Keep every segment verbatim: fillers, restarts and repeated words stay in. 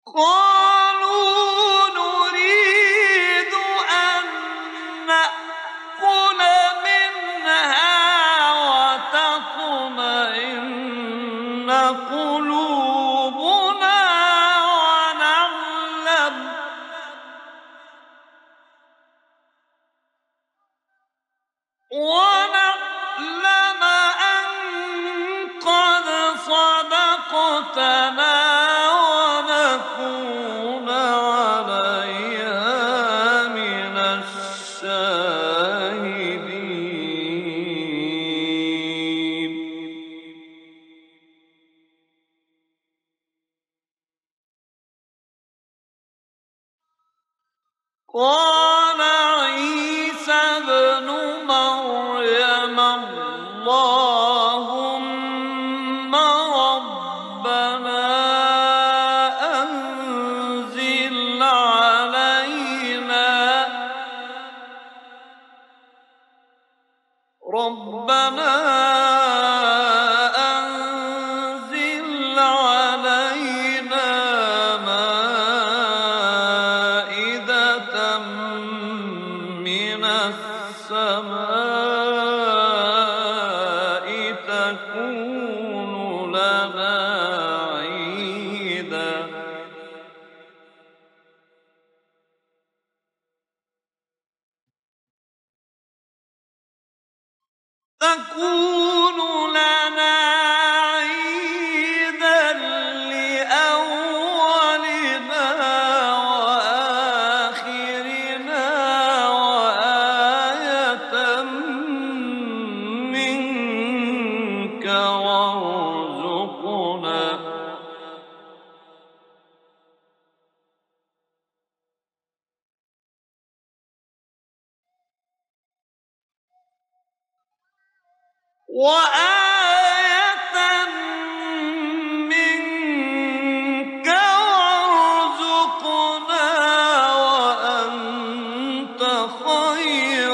قالوا نريد أن نأكل منها وتطمئن قلوبنا ونعلم ونعلم أن قد صدقتنا ونكون عليها من الشاهدين. قال عيسى ابن مريم اللهم ربنا أنزل علينا ربنا أنزل علينا مائدة من السماء تكون لنا عيدا تكون لنا عيدا لأولنا وآخرنا وآية منك وارزقنا وآية منك وارزقنا وأنت خير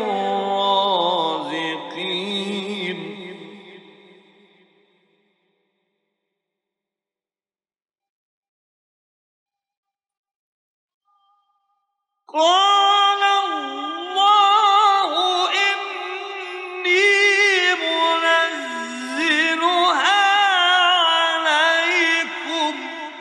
الرازقين. قال الله إني منزلها عليكم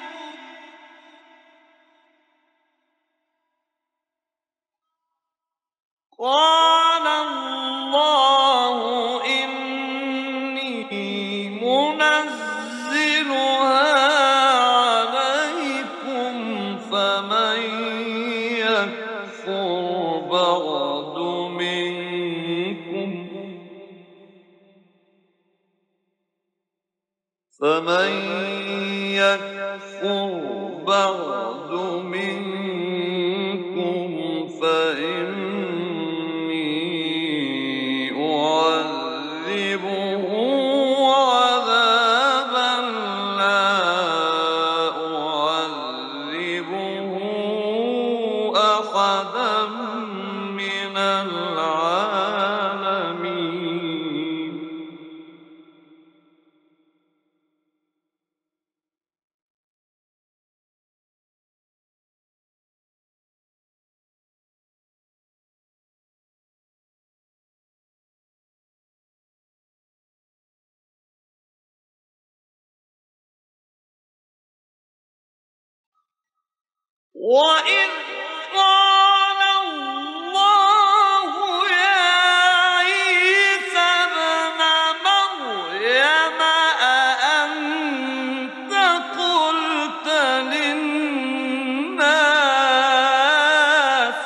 قال الله إني منزلها عليكم فمن يكفر بعد منكم فمن يكفر بعد منكم فإني أعذبه عذابا لا أعذبه أحدا من العالمين. وإذ قال الله يا عيسى ابن مريم أأنت قلت للناس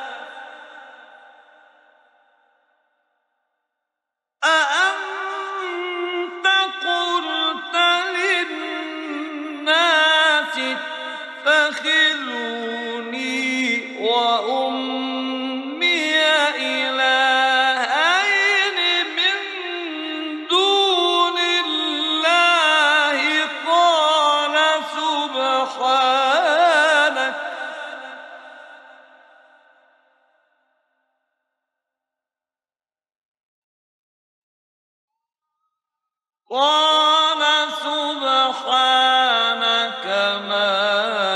أأنت قلت للناس اتخذوني وأمي إلهين من دون الله قال سبحانك قال سبحانك ما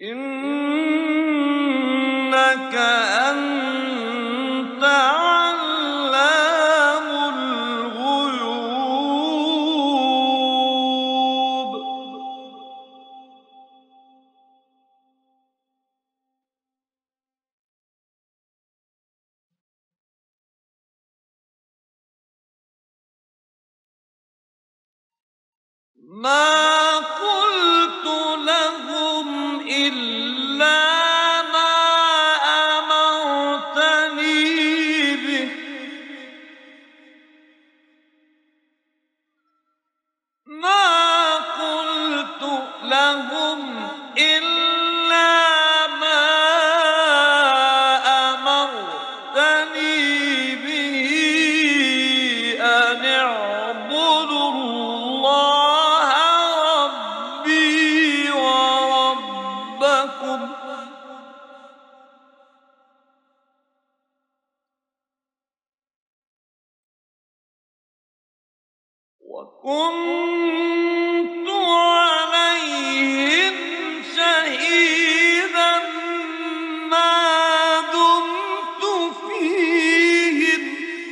إنك أنت علام الغيوب. ما قلت لهم إلا ما أمرتني به ما قلت لهم إلا ما أمرتني به أن اعبدوا الله ربي وربكم وكنت عليهم شهيدا ما دمت فيهم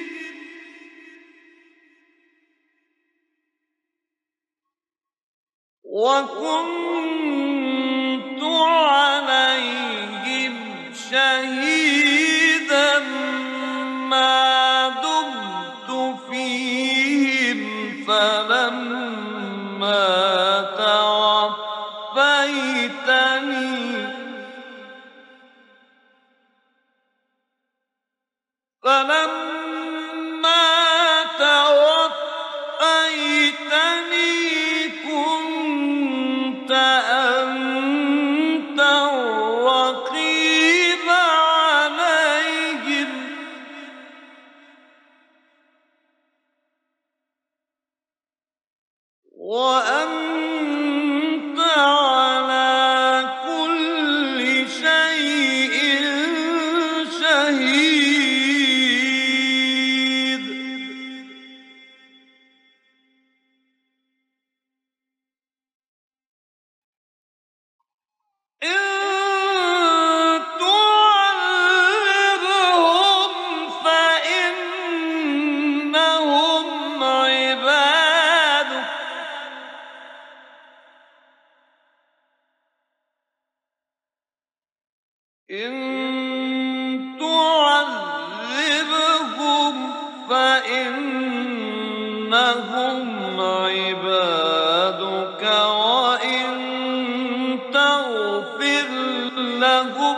وكنت عليهم شهيدا ما دمت فيهم فلما توفيتني فلما توفيتني كنت أنت الرقيب عليهم وأنت على كل شيء شهيد. إن تعذبهم فإنهم عبادك إن تعذبهم فإنهم عبادك وإن تغفر لهم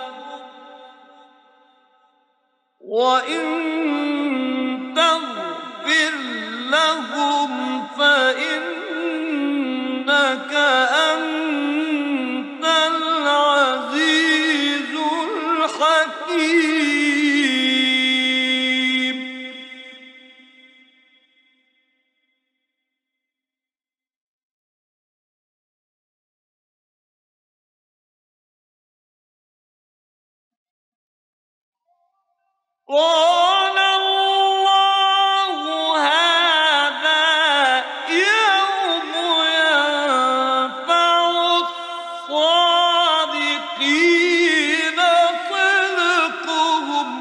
وإن تغفر لهم فإنك أنت العزيز الحكيم. قال الله هذا يوم ينفع الصادقين صدقهم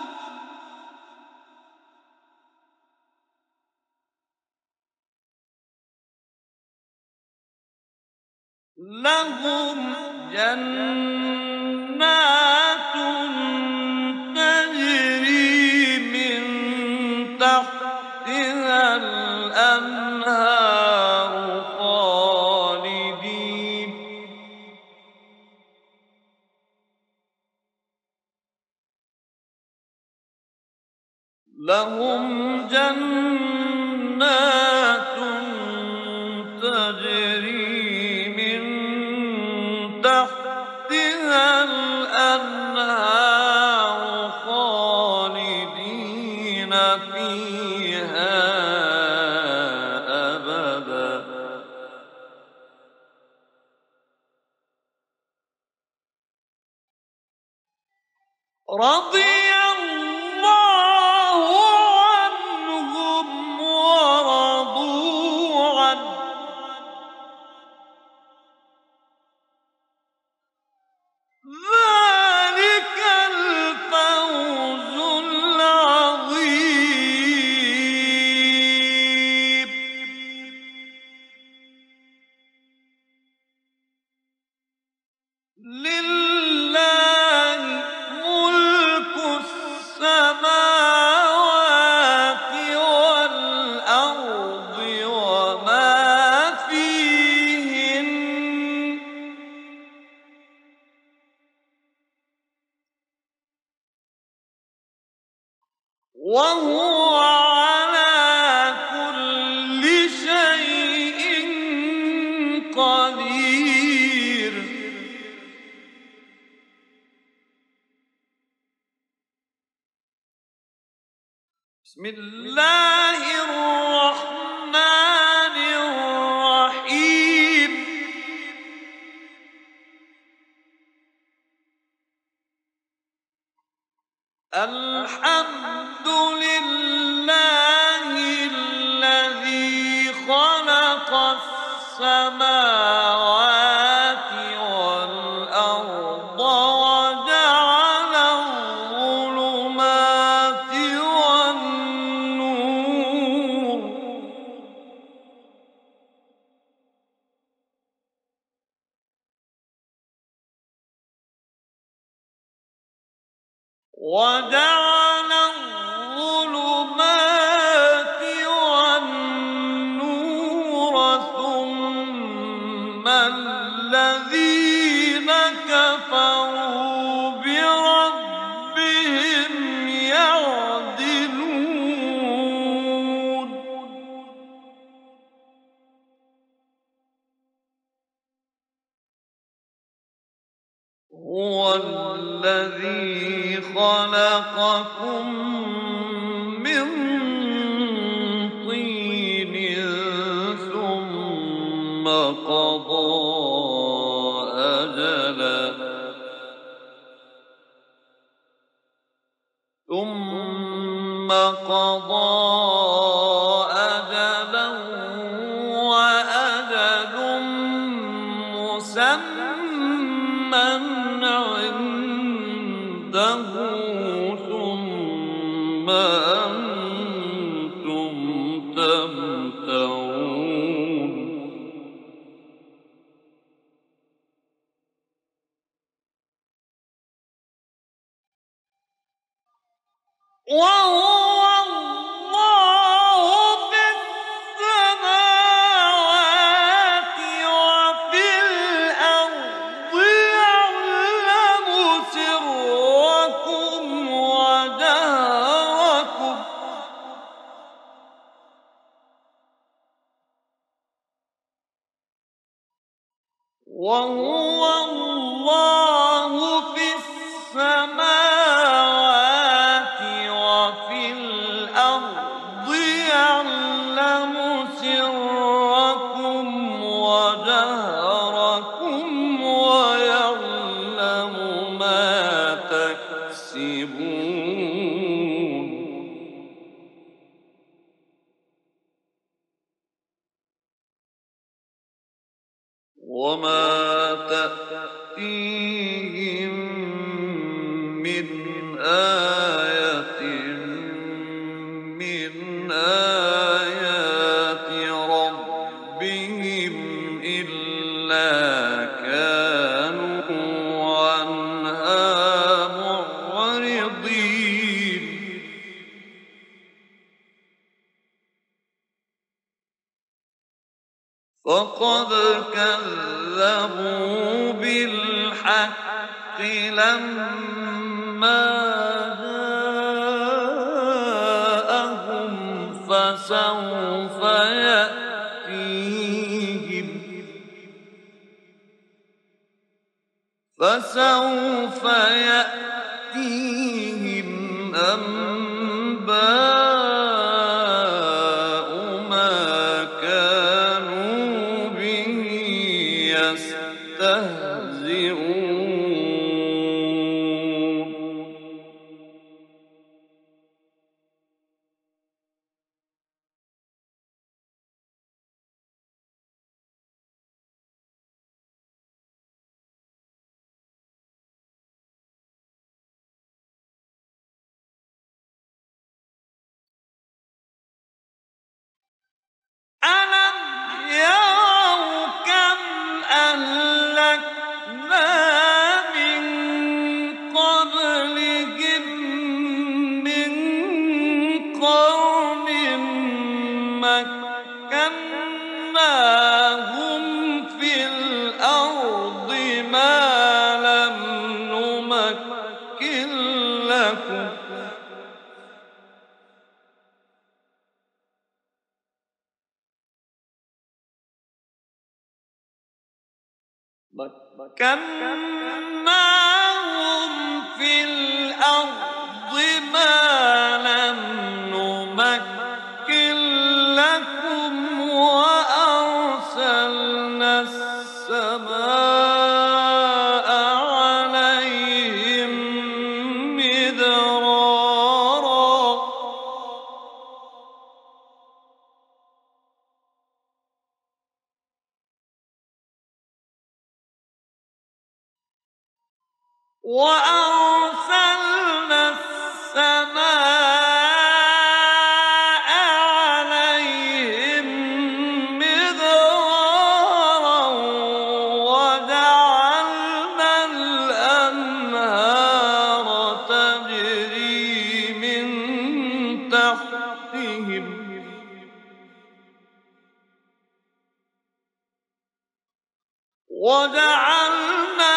لهم جنات تجري من تحتها الأنهار خالدين لهم جنات تجري من تحتها الأنهار خالدين فيها أبدا رضي الله عنهم ورضوا عنه وهو على كل شيء قدير. بسم الله الرحمن الرحيم. الحمد لله الذي خلق السماوات والأرض وجعل الظلمات والنور، وجعل الظلمات والنور ثم الذين كفروا بربهم يعدلون. هو الذي خلقكم من طين ثم قضى أجلا ثم قضى أجلا وأجل مسمى عنده ثم أنتم تمترون. وهو الله في السماوات وفي الأرض يعلم سركم وجهركم وهو الله في السماوات وفي الأرض يعلم سركم وجهركم ويعلم ما تكسبون. وما تأتيهم من آية من آيات ربهم إلا كانوا عنها معرضين. فقد كذبوا بالحق لما جاءهم فسوف يأتيهم فسوف يأتيهم أنباء ما كانوا به يستهزئون. ألم يروا كم أهلكنا من قبلهم من قرن مكناهم في الأرض ما لم نمكن لكم مكناهم في الأرض ما لم نمكن لكم وأرسلنا السماء عليهم مدرارا وأرسلنا السماء عليهم مدرارا وجعلنا الأنهار تجري من تحتهم وجعلنا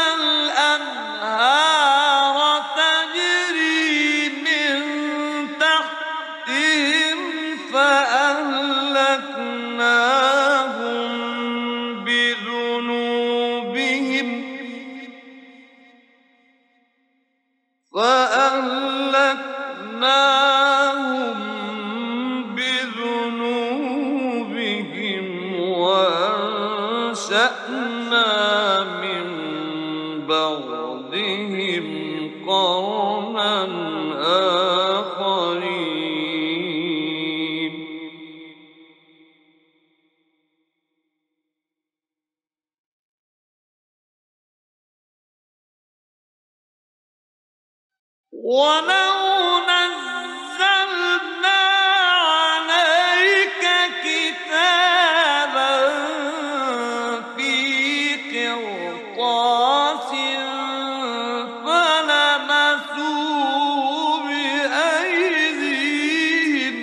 الأنهار تجري من تحتهم فأهلكناهم بذنوبهم فأهلكناهم بذنوبهم وأنشأنا من بعدهم قرنا آخرين ولو نزلنا عليك كتابا في قرطاس فلمسوه بأيديهم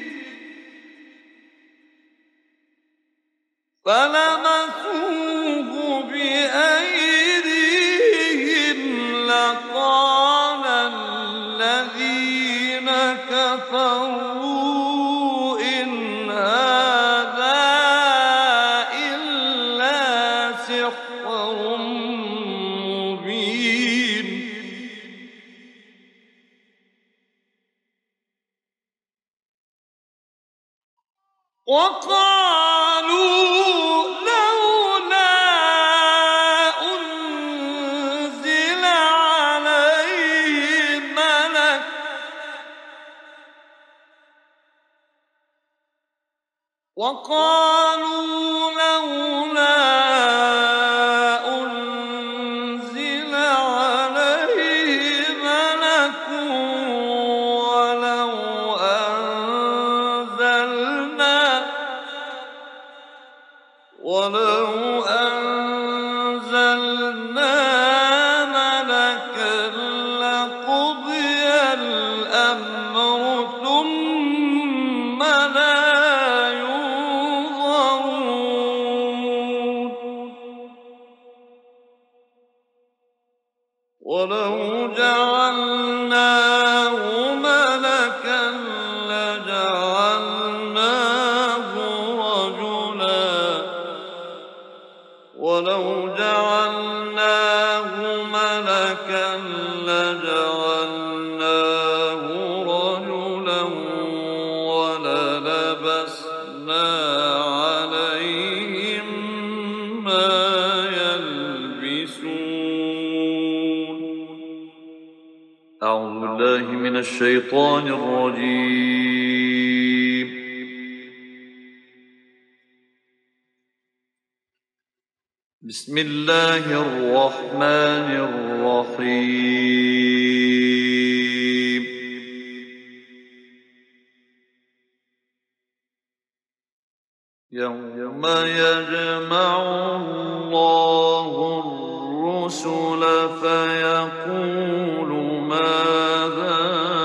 فلمسوه بأيديهم لقال الذين كفروا إن هذا إلا سحر مبين وقالوا لولا أنزل عليه ملك وقالوا لولا أنزل عليه ملك ولو أنزلنا ولو أنزلنا ملكا لقضي الأمر ثم لا ينظرون ولو جعلناه ملكا لجعلناه رجلا ولو جعلناه ملكا لجعلناه رجلا وللبسنا عليهم ما يلبسون. أعوذ بالله من الشيطان الرجيم. بسم الله الرحمن الرحيم. يوم يجمع الله الرسل فيقول ماذا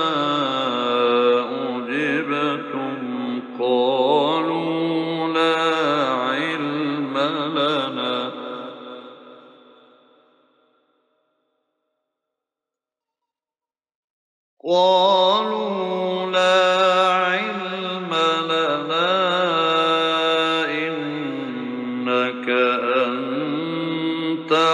أجبتم قالوا لا علم لنا قالوا لا علم لنا إنك أنت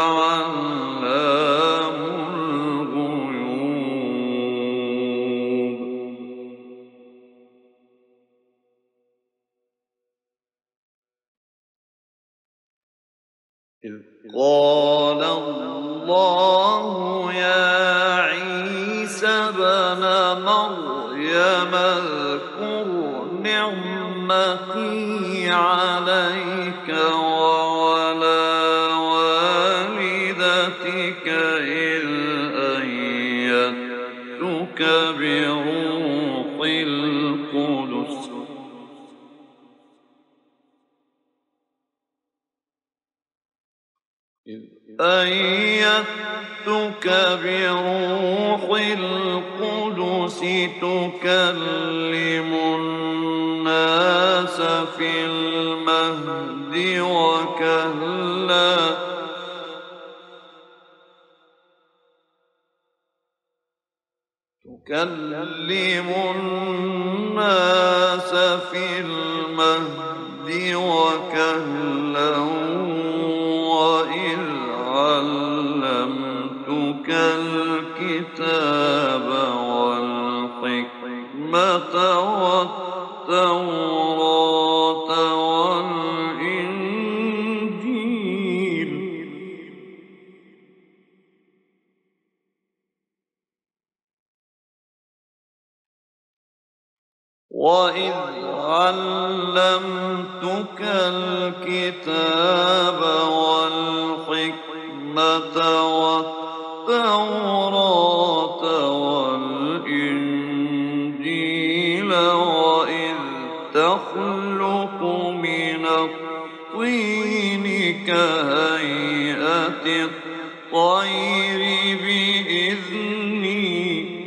إذ قال الله يا عيسى ابن مريم اذكر نعمتي عليك وعلى والدتك إذ أيدتك بروح القدس إذ أيدتك بروح القدس تكلم الناس في المهد وكهلا تكلم الناس في المهد وكهلا وإذ علمتك الكتاب والحكمة والتوراة والإنجيل وإذ علمتك الكتاب والحكمة والتوراة والإنجيل وإذ تخلق من الطين كهيئة الطير بإذني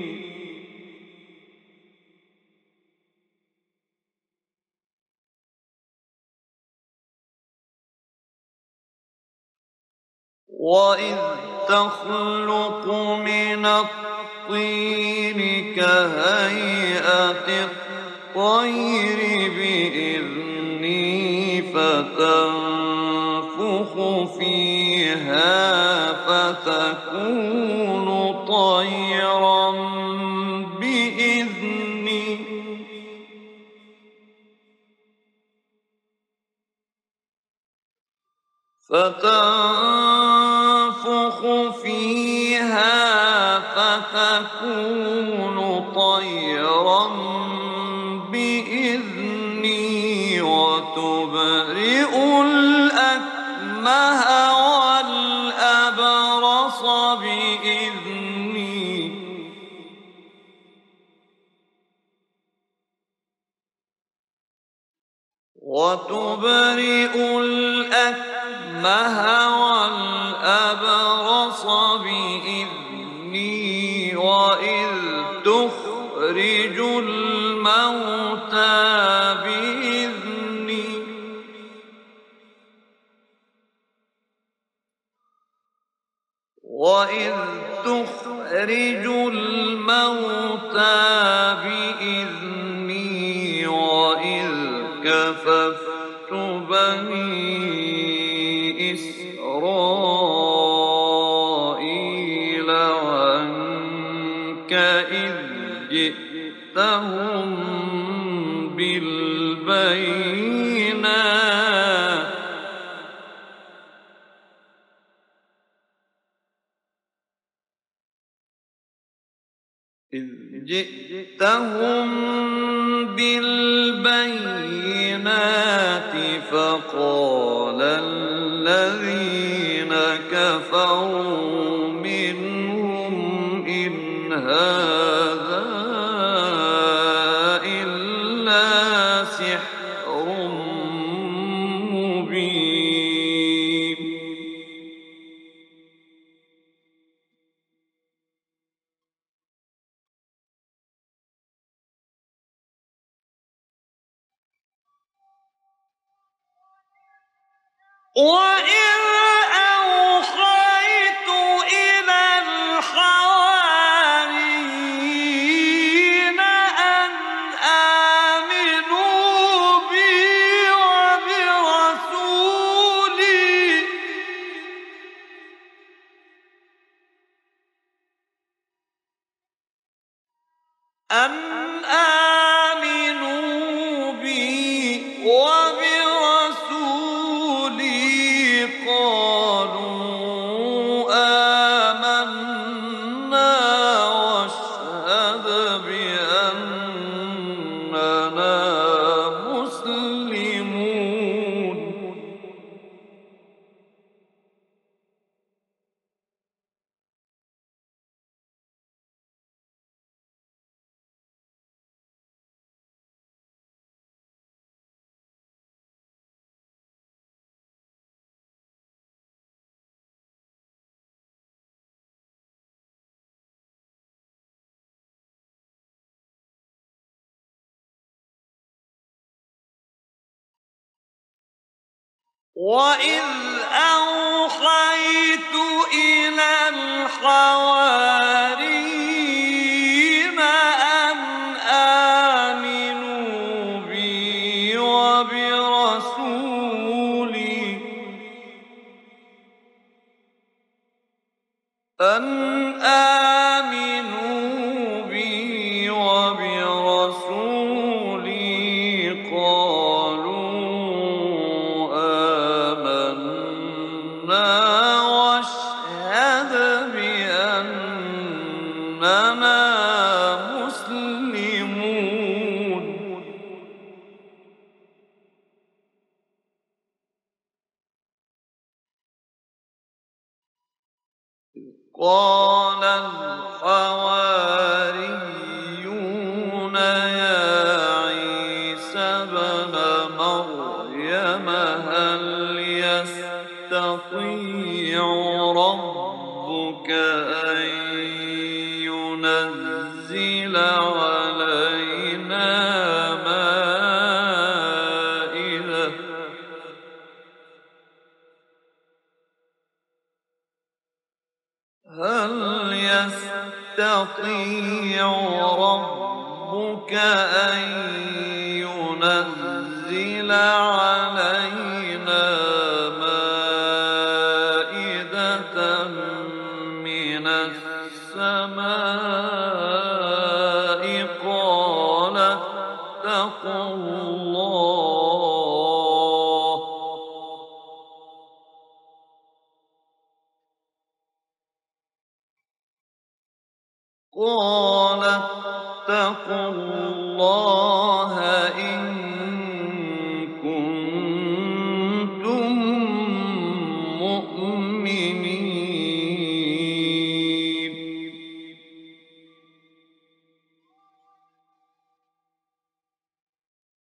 وإذ تخلق من الطين كهيئة الطير بإذني فتنفخ فيها فتكون طيرا بإذني فتنفخ فيها فتكون طيرا بإذني وتبرئ الأكمه والأبرص بإذني وتبرئ الأكمه والأبرص بإذني وإذ تخرج الموتى بإذني وإذ تخرج الموتى بإذني وإذ كففت بني إسرائيل عنك إذ جئتهم بالبينات إذ جئتهم بالبينات فقال الذين كفروا منهم إن هذا إلا سحر مبين وإذ أوحيت إلى الحواريين أن آمنوا بي وبرسولي أن آمنوا بي وبرسولي قال وإذ أوحيت إلى الحواريين أن آمنوا بي وبرسولي أن آمنوا بي وبرسولي قالوا آمنا واشهد بأننا مسلمون. قال الحواريون يا عيسى ابن مريم هل يستطيع ربك أن ينزل علينا مائدة هل يستطيع ربك أن ينزل علينا مائدة من السماء قال اتقوا الله قال اتقوا الله